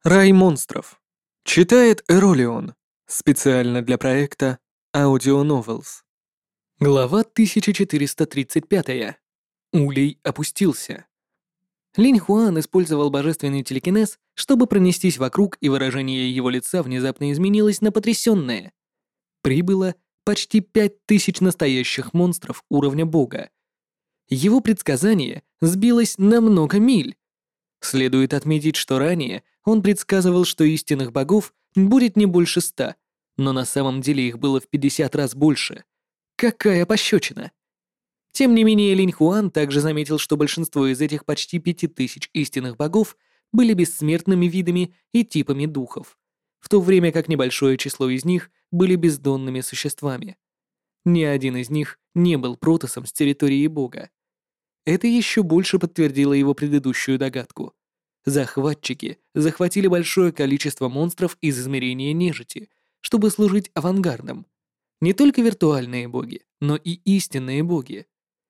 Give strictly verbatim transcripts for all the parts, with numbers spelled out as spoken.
Рай монстров. Читает Эролион. Специально для проекта Audio Novels. Глава тысяча четыреста тридцать пять. Улей опустился. Линь Хуан использовал божественный телекинез, чтобы пронестись вокруг, и выражение его лица внезапно изменилось на потрясённое. Прибыло почти пять тысяч настоящих монстров уровня бога. Его предсказание сбилось на много миль. Следует отметить, что ранее он предсказывал, что истинных богов будет не больше ста, но на самом деле их было в пятьдесят раз больше. Какая пощечина! Тем не менее, Линь Хуан также заметил, что большинство из этих почти пяти тысяч истинных богов были бессмертными видами и типами духов, в то время как небольшое число из них были бездонными существами. Ни один из них не был протосом с территории бога. Это еще больше подтвердило его предыдущую догадку. Захватчики захватили большое количество монстров из измерения нежити, чтобы служить авангардом. Не только виртуальные боги, но и истинные боги.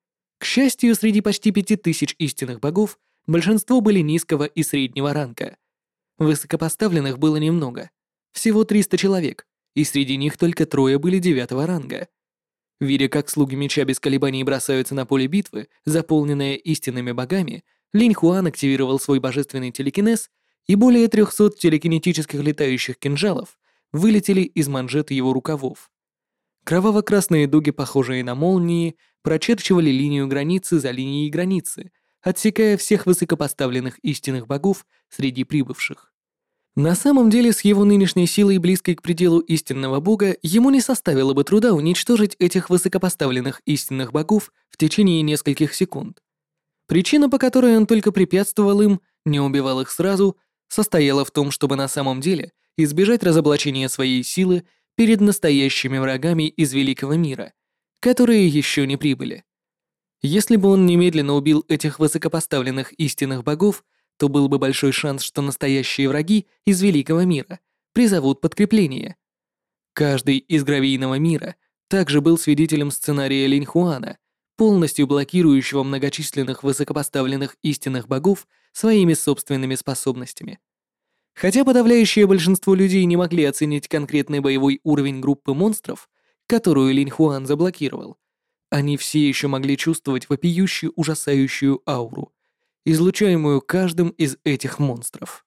К счастью, среди почти пяти тысяч истинных богов большинство были низкого и среднего ранга. Высокопоставленных было немного, всего триста человек, и среди них только трое были девятого ранга. Видя, как слуги меча без колебаний бросаются на поле битвы, заполненное истинными богами, Линь Хуан активировал свой божественный телекинез, и более трехсот телекинетических летающих кинжалов вылетели из манжет его рукавов. Кроваво-красные дуги, похожие на молнии, прочерчивали линию границы за линией границы, отсекая всех высокопоставленных истинных богов среди прибывших. На самом деле, с его нынешней силой, близкой к пределу истинного бога, ему не составило бы труда уничтожить этих высокопоставленных истинных богов в течение нескольких секунд. Причина, по которой он только препятствовал им, не убивал их сразу, состояла в том, чтобы на самом деле избежать разоблачения своей силы перед настоящими врагами из великого мира, которые еще не прибыли. Если бы он немедленно убил этих высокопоставленных истинных богов, то был бы большой шанс, что настоящие враги из великого мира призовут подкрепление. Каждый из гравийного мира также был свидетелем сценария Линь Хуана, полностью блокирующего многочисленных высокопоставленных истинных богов своими собственными способностями. Хотя подавляющее большинство людей не могли оценить конкретный боевой уровень группы монстров, которую Линь Хуан заблокировал, они все еще могли чувствовать вопиющую ужасающую ауру, излучаемую каждым из этих монстров.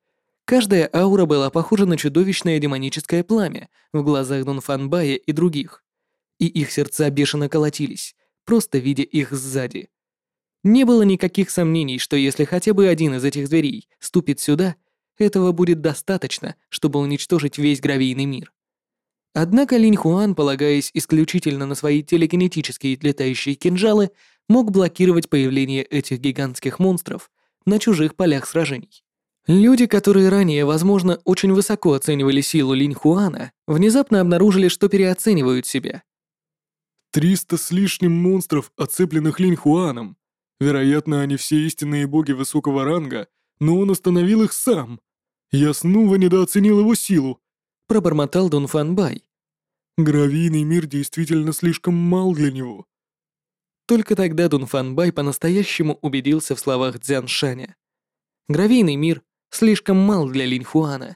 Каждая аура была похожа на чудовищное демоническое пламя в глазах Дунфанбая и других, и их сердца бешено колотились, просто видя их сзади. Не было никаких сомнений, что если хотя бы один из этих зверей ступит сюда, этого будет достаточно, чтобы уничтожить весь гравийный мир. Однако Линь Хуан, полагаясь исключительно на свои телекинетические летающие кинжалы, мог блокировать появление этих гигантских монстров на чужих полях сражений. Люди, которые ранее, возможно, очень высоко оценивали силу Линь Хуана, внезапно обнаружили, что переоценивают себя. Триста с лишним монстров, оцепленных Линь Хуаном. Вероятно, они все истинные боги высокого ранга, но он остановил их сам. Я снова недооценил его силу, пробормотал Дунфанбай. Гравийный мир действительно слишком мал для него. Только тогда Дунфанбай по-настоящему убедился в словах Цзяншаня. Гравийный мир слишком мал для Линь Хуана.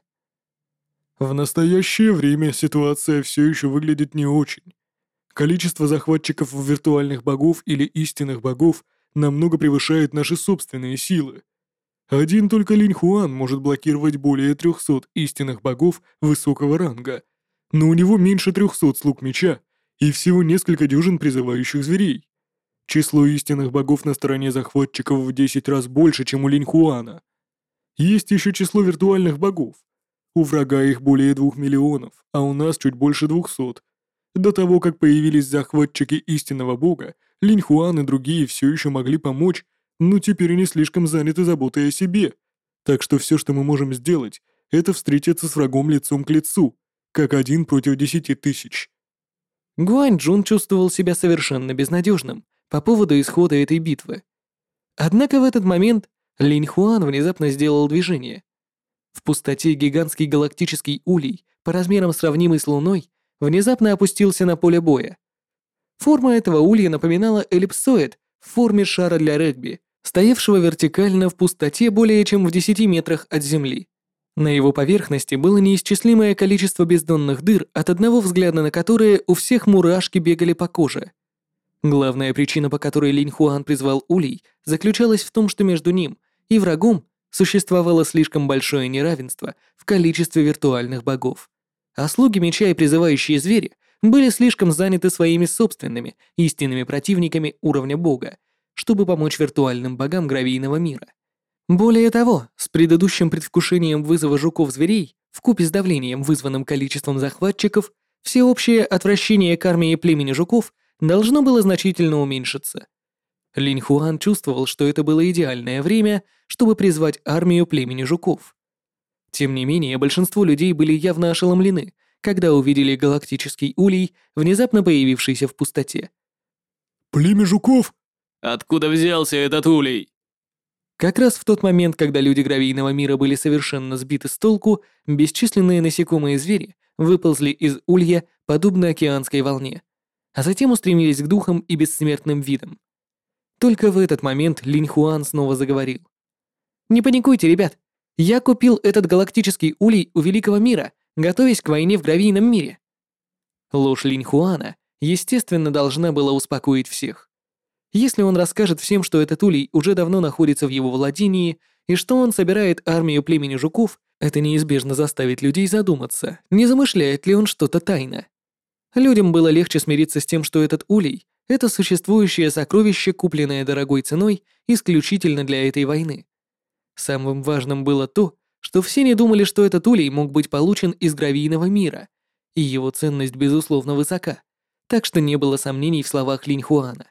В настоящее время ситуация все еще выглядит не очень. Количество захватчиков виртуальных богов или истинных богов намного превышает наши собственные силы. Один только Линь Хуан может блокировать более трехсот истинных богов высокого ранга, но у него меньше трехсот слуг меча и всего несколько дюжин призывающих зверей. Число истинных богов на стороне захватчиков в десять раз больше, чем у Линь Хуана. Есть еще число виртуальных богов. У врага их более двух миллионов, а у нас чуть больше двухсот. До того, как появились захватчики истинного бога, Линь Хуан и другие все еще могли помочь, но теперь они слишком заняты заботой о себе. Так что все, что мы можем сделать, это встретиться с врагом лицом к лицу, как один против десяти тысяч. Гуань Джун чувствовал себя совершенно безнадежным по поводу исхода этой битвы. Однако в этот момент Линь Хуан внезапно сделал движение. В пустоте гигантский галактический улей, по размерам сравнимый с Луной, внезапно опустился на поле боя. Форма этого улья напоминала эллипсоид в форме шара для регби, стоявшего вертикально в пустоте более чем в десяти метрах от земли. На его поверхности было неисчислимое количество бездонных дыр, от одного взгляда на которые у всех мурашки бегали по коже. Главная причина, по которой Линь Хуан призвал Улей, заключалась в том, что между ним и врагом существовало слишком большое неравенство в количестве виртуальных богов. А слуги меча и призывающие звери были слишком заняты своими собственными истинными противниками уровня бога, чтобы помочь виртуальным богам гравийного мира. Более того, с предыдущим предвкушением вызова жуков-зверей, вкупе с давлением, вызванным количеством захватчиков, всеобщее отвращение к армии племени жуков должно было значительно уменьшиться. Линь Хуан чувствовал, что это было идеальное время, чтобы призвать армию племени жуков. Тем не менее, большинство людей были явно ошеломлены, когда увидели галактический улей, внезапно появившийся в пустоте. «Племя жуков?» «Откуда взялся этот улей?» Как раз в тот момент, когда люди гравийного мира были совершенно сбиты с толку, бесчисленные насекомые звери выползли из улья, подобно океанской волне, а затем устремились к духам и бессмертным видам. Только в этот момент Линь Хуан снова заговорил. «Не паникуйте, ребят. Я купил этот галактический улей у Великого Мира, готовясь к войне в гравийном мире». Ложь Линь Хуана, естественно, должна была успокоить всех. Если он расскажет всем, что этот улей уже давно находится в его владении и что он собирает армию племени жуков, это неизбежно заставит людей задуматься, не замышляет ли он что-то тайно. Людям было легче смириться с тем, что этот улей — это существующее сокровище, купленное дорогой ценой исключительно для этой войны. Самым важным было то, что все не думали, что этот улей мог быть получен из гравийного мира, и его ценность, безусловно, высока, так что не было сомнений в словах Линь Хуана.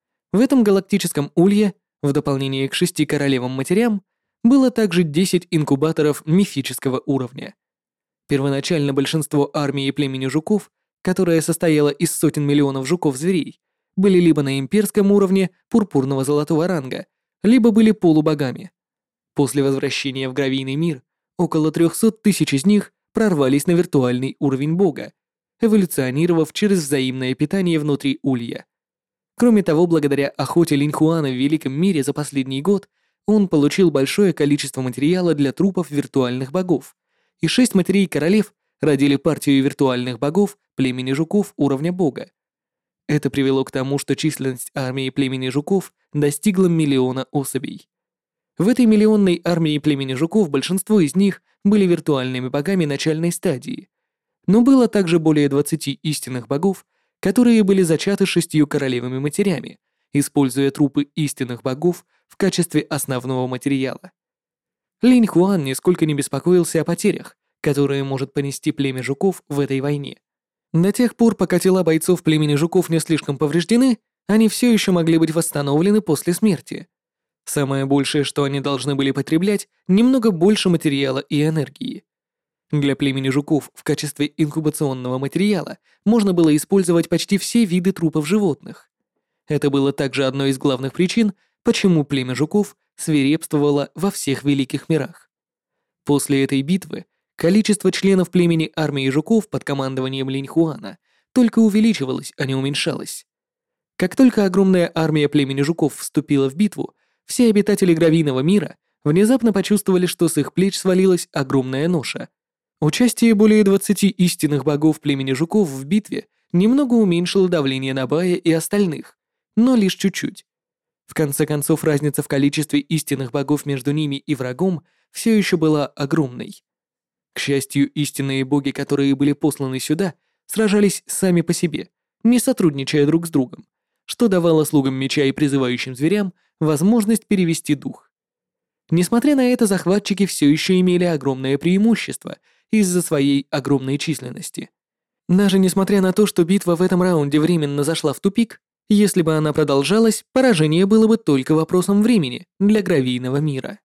В этом галактическом улье, в дополнение к шести королевам матерям, было также десять инкубаторов мифического уровня. Первоначально большинство армии племени жуков, которая состояла из сотен миллионов жуков-зверей, были либо на имперском уровне пурпурного золотого ранга, либо были полубогами. После возвращения в гравийный мир, около трехсот тысяч из них прорвались на виртуальный уровень бога, эволюционировав через взаимное питание внутри улья. Кроме того, благодаря охоте Линь Хуана в Великом мире за последний год, он получил большое количество материала для трупов виртуальных богов, и шесть матерей-королев родили партию виртуальных богов племени жуков уровня бога. Это привело к тому, что численность армии племени жуков достигла миллиона особей. В этой миллионной армии племени жуков большинство из них были виртуальными богами начальной стадии, но было также более двадцати истинных богов, которые были зачаты шестью королевами матерями, используя трупы истинных богов в качестве основного материала. Линь Хуан нисколько не беспокоился о потерях, которые может понести племя жуков в этой войне. До тех пор, пока тела бойцов племени жуков не слишком повреждены, они все еще могли быть восстановлены после смерти. Самое большее, что они должны были потреблять, немного больше материала и энергии. Для племени жуков в качестве инкубационного материала можно было использовать почти все виды трупов животных. Это было также одной из главных причин, почему племя жуков свирепствовало во всех великих мирах. После этой битвы количество членов племени армии жуков под командованием Линь Хуана только увеличивалось, а не уменьшалось. Как только огромная армия племени жуков вступила в битву, все обитатели гравийного мира внезапно почувствовали, что с их плеч свалилась огромная ноша. Участие более двадцати истинных богов племени жуков в битве немного уменьшило давление на Бая и остальных, но лишь чуть-чуть. В конце концов, разница в количестве истинных богов между ними и врагом все еще была огромной. К счастью, истинные боги, которые были посланы сюда, сражались сами по себе, не сотрудничая друг с другом, что давало слугам меча и призывающим зверям возможность перевести дух. Несмотря на это, захватчики все еще имели огромное преимущество из-за своей огромной численности. Даже несмотря на то, что битва в этом раунде временно зашла в тупик, если бы она продолжалась, поражение было бы только вопросом времени для гравийного мира.